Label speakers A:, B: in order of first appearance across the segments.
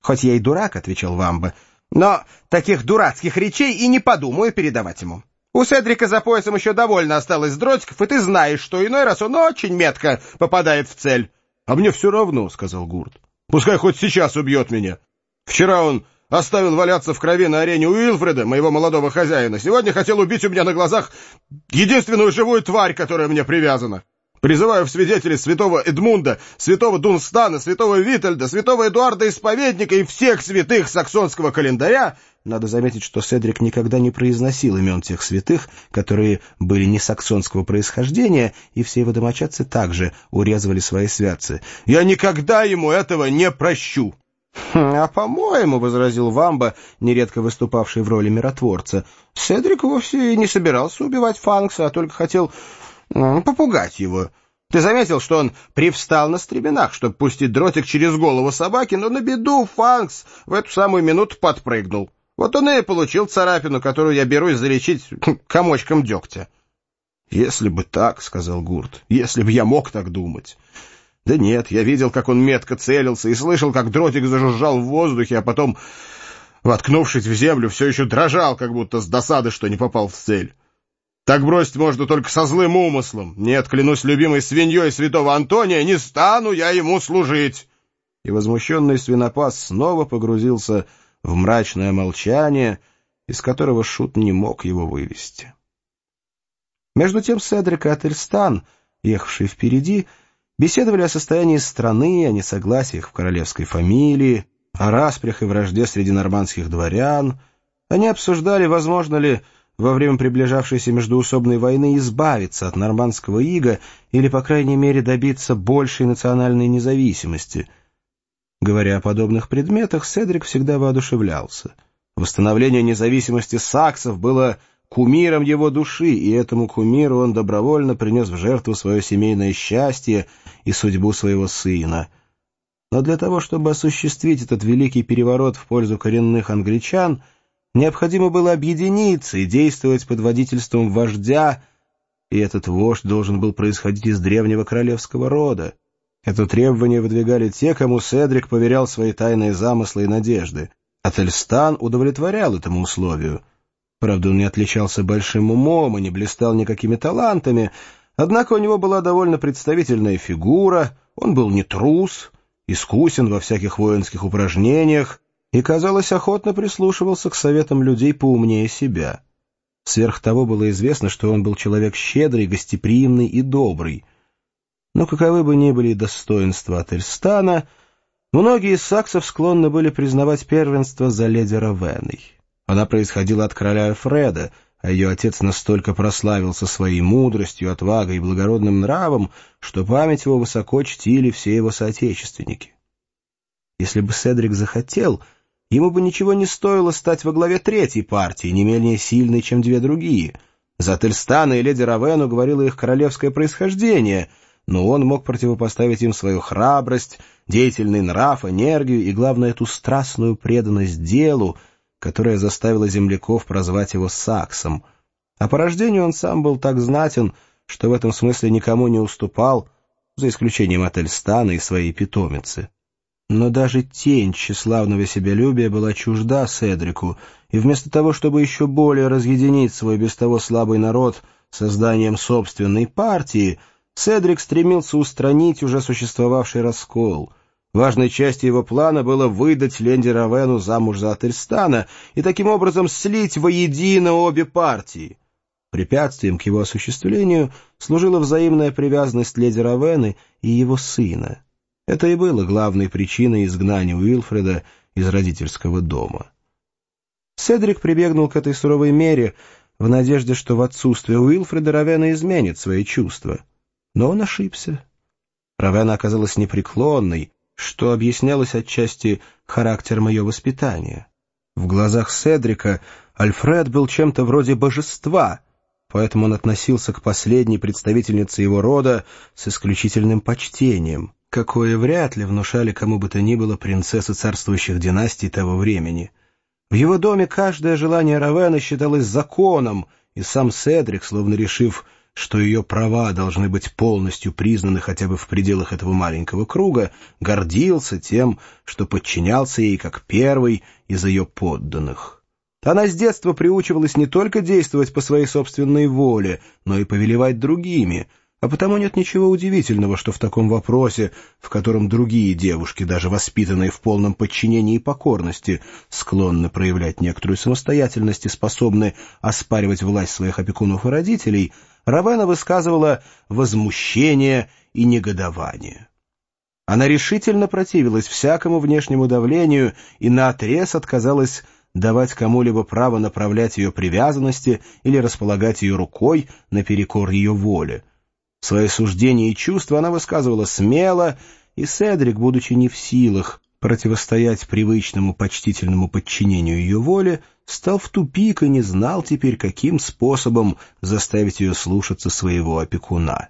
A: «Хоть я и дурак», — отвечал Вамба, — «но таких дурацких речей и не подумаю передавать ему. У Седрика за поясом еще довольно осталось дротиков, и ты знаешь, что иной раз он очень метко попадает в цель».
B: «А мне все равно», — сказал Гурт. «Пускай хоть сейчас убьет меня. Вчера он оставил валяться в крови на арене Уилфреда, моего молодого хозяина. Сегодня хотел убить у меня на глазах единственную живую тварь, которая мне привязана. Призываю в свидетели святого Эдмунда, святого Дунстана, святого Витальда, святого Эдуарда Исповедника и всех святых саксонского календаря».
A: Надо заметить, что Седрик никогда не произносил имен тех святых, которые были не саксонского происхождения, и все его домочадцы также урезывали свои святцы.
B: «Я никогда ему этого не прощу!»
A: «А по-моему, — возразил Вамба, нередко выступавший в роли миротворца, — Седрик вовсе не собирался убивать Фанкса, а только хотел попугать его. Ты заметил, что он привстал на стременах, чтобы пустить дротик через голову собаки, но на беду Фанкс в эту самую минуту подпрыгнул. Вот он и получил царапину, которую я берусь залечить комочком дегтя».
B: «Если бы так, — сказал Гурт, — если бы я мог так думать. Да нет, я видел, как он метко целился, и слышал, как дротик зажужжал в воздухе, а потом, воткнувшись в землю, все еще дрожал, как будто с досады, что не попал в цель. Так бросить можно только со злым умыслом. Нет, клянусь любимой свиньей святого Антония, не стану я ему служить».
A: И возмущенный свинопас снова погрузился в мрачное молчание, из которого шут не мог его вывести. Между тем Седрик и Ательстан, ехавшие впереди, беседовали о состоянии страны, о несогласиях в королевской фамилии, о распрях и вражде среди нормандских дворян. Они обсуждали, возможно ли во время приближавшейся междоусобной войны избавиться от нормандского ига или, по крайней мере, добиться большей национальной независимости. Говоря о подобных предметах, Седрик всегда воодушевлялся. Восстановление независимости саксов было кумиром его души, и этому кумиру он добровольно принес в жертву свое семейное счастье и судьбу своего сына. Но для того, чтобы осуществить этот великий переворот в пользу коренных англичан, необходимо было объединиться и действовать под водительством вождя, и этот вождь должен был происходить из древнего королевского рода. Это требование выдвигали те, кому Седрик поверял свои тайные замыслы и надежды. Ательстан удовлетворял этому условию. Правда, он не отличался большим умом и не блистал никакими талантами, однако у него была довольно представительная фигура, он был не трус, искусен во всяких воинских упражнениях и, казалось, охотно прислушивался к советам людей поумнее себя. Сверх того было известно, что он был человек щедрый, гостеприимный и добрый. Но каковы бы ни были достоинства Ательстана, многие из саксов склонны были признавать первенство за леди Равенной. Она происходила от короля Альфреда, а ее отец настолько прославился своей мудростью, отвагой и благородным нравом, что память его высоко чтили все его соотечественники. Если бы Седрик захотел, ему бы ничего не стоило стать во главе третьей партии, не менее сильной, чем две другие. За Ательстана и леди Равенну говорило их королевское происхождение, но он мог противопоставить им свою храбрость, деятельный нрав, энергию и, главное, эту страстную преданность делу, которая заставила земляков прозвать его Саксом. А по рождению он сам был так знатен, что в этом смысле никому не уступал, за исключением Ательстана и своей питомицы. Но даже тень тщеславного себялюбия была чужда Седрику, и вместо того, чтобы еще более разъединить свой без того слабый народ созданием собственной партии, Седрик стремился устранить уже существовавший раскол. Важной частью его плана было выдать леди Равенну замуж за Ательстана и таким образом слить воедино обе партии. Препятствием к его осуществлению служила взаимная привязанность леди Равенны и его сына. Это и было главной причиной изгнания Уилфреда из родительского дома. Седрик прибегнул к этой суровой мере в надежде, что в отсутствие Уилфреда Равенна изменит свои чувства. Но он ошибся. Равенна оказалась непреклонной, что объяснялось отчасти характером ее воспитания. В глазах Седрика Альфред был чем-то вроде божества, поэтому он относился к последней представительнице его рода с исключительным почтением, какое вряд ли внушали кому бы то ни было принцессы царствующих династий того времени. В его доме каждое желание Равенны считалось законом, и сам Седрик, словно решив что ее права должны быть полностью признаны хотя бы в пределах этого маленького круга, гордился тем, что подчинялся ей как первый из ее подданных. Она с детства приучивалась не только действовать по своей собственной воле, но и повелевать другими, а потому нет ничего удивительного, что в таком вопросе, в котором другие девушки, даже воспитанные в полном подчинении и покорности, склонны проявлять некоторую самостоятельность и способны оспаривать власть своих опекунов и родителей, Равена высказывала возмущение и негодование. Она решительно противилась всякому внешнему давлению и наотрез отказалась давать кому-либо право направлять ее привязанности или располагать ее рукой наперекор ее воле. Свои суждения и чувства она высказывала смело, и Седрик, будучи не в силах противостоять привычному почтительному подчинению ее воле, стал в тупик и не знал теперь, каким способом заставить ее слушаться своего опекуна.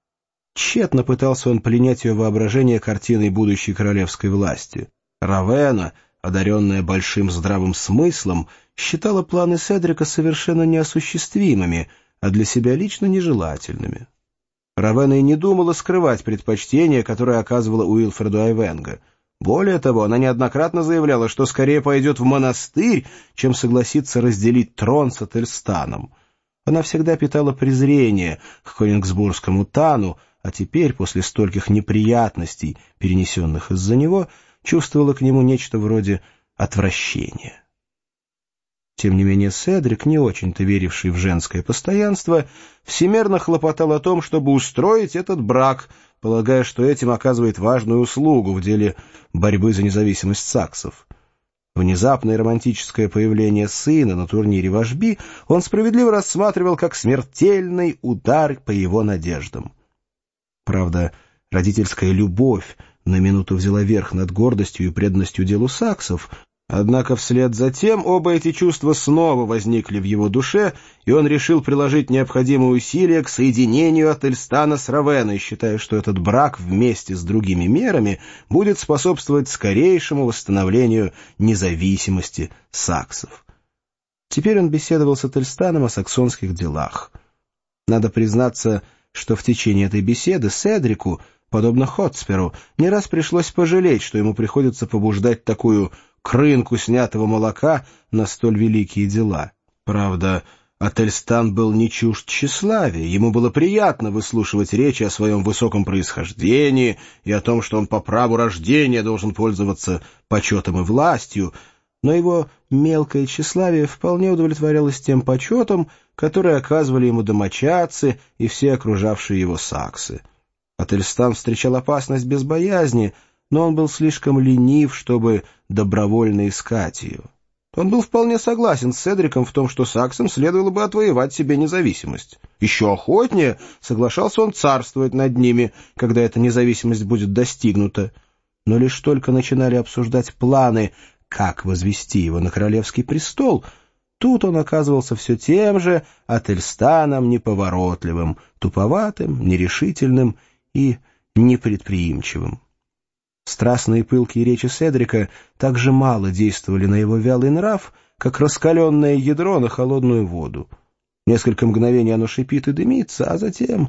A: Тщетно пытался он пленять ее воображение картиной будущей королевской власти. Равена, одаренная большим здравым смыслом, считала планы Седрика совершенно неосуществимыми, а для себя лично нежелательными. Равена и не думала скрывать предпочтение, которое оказывала Уилфреду Айвенго. Более того, она неоднократно заявляла, что скорее пойдет в монастырь, чем согласится разделить трон с Ательстаном. Она всегда питала презрение к Кёнигсбургскому Тану, а теперь, после стольких неприятностей, перенесенных из-за него, чувствовала к нему нечто вроде отвращения. Тем не менее Седрик, не очень-то веривший в женское постоянство, всемерно хлопотал о том, чтобы устроить этот брак, полагая, что этим оказывает важную услугу в деле борьбы за независимость саксов. Внезапное романтическое появление сына на турнире вожби он справедливо рассматривал как смертельный удар по его надеждам. Правда, родительская любовь на минуту взяла верх над гордостью и преданностью делу саксов, однако вслед за тем оба эти чувства снова возникли в его душе, и он решил приложить необходимые усилия к соединению Ательстана с Равеной, считая, что этот брак вместе с другими мерами будет способствовать скорейшему восстановлению независимости саксов. Теперь он беседовал с Ательстаном о саксонских делах. Надо признаться, что в течение этой беседы Седрику, подобно Хотсперу, не раз пришлось пожалеть, что ему приходится побуждать такую крынку снятого молока на столь великие дела. Правда, Ательстан был не чужд тщеславия, ему было приятно выслушивать речи о своем высоком происхождении и о том, что он по праву рождения должен пользоваться почетом и властью, но его мелкое тщеславие вполне удовлетворялось тем почетом, который оказывали ему домочадцы и все окружавшие его саксы. Ательстан встречал опасность без боязни, но он был слишком ленив, чтобы добровольно искать ее. Он был вполне согласен с Седриком в том, что саксам следовало бы отвоевать себе независимость. Еще охотнее соглашался он царствовать над ними, когда эта независимость будет достигнута. Но лишь только начинали обсуждать планы, как возвести его на королевский престол, тут он оказывался все тем же Ательстаном неповоротливым, туповатым, нерешительным и непредприимчивым. Страстные пылкие речи Седрика так же мало действовали на его вялый нрав, как раскаленное ядро на холодную воду. Несколько мгновений оно шипит и дымится, а затем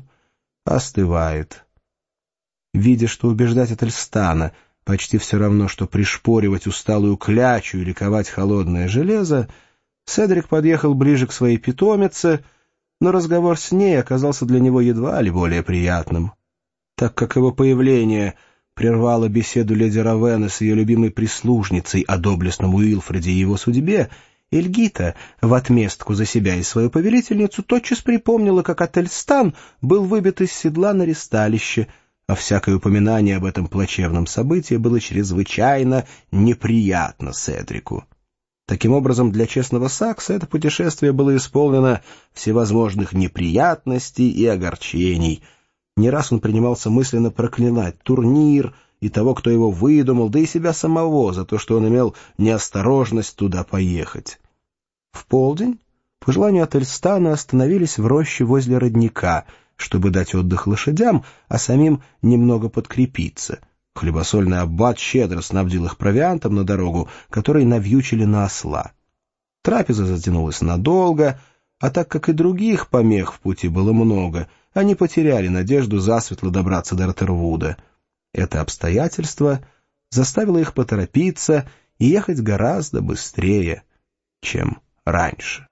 A: остывает. Видя, что убеждать Ательстана почти все равно, что пришпоривать усталую клячу или ковать холодное железо, Седрик подъехал ближе к своей питомице, но разговор с ней оказался для него едва ли более приятным. Так как его появление прервала беседу леди Равены с ее любимой прислужницей о доблестном Уилфреде и его судьбе, Эльгита, в отместку за себя и свою повелительницу, тотчас припомнила, как Ательстан был выбит из седла на ристалище, а всякое упоминание об этом плачевном событии было чрезвычайно неприятно Седрику. Таким образом, для честного сакса это путешествие было исполнено всевозможных неприятностей и огорчений. Не раз он принимался мысленно проклинать турнир и того, кто его выдумал, да и себя самого за то, что он имел неосторожность туда поехать. В полдень, по желанию Ательстана, остановились в роще возле родника, чтобы дать отдых лошадям, а самим немного подкрепиться. Хлебосольный аббат щедро снабдил их провиантом на дорогу, который навьючили на осла. Трапеза затянулась надолго, а так как и других помех в пути было много, они потеряли надежду засветло добраться до Ротервуда. Это обстоятельство заставило их поторопиться и ехать гораздо быстрее, чем раньше.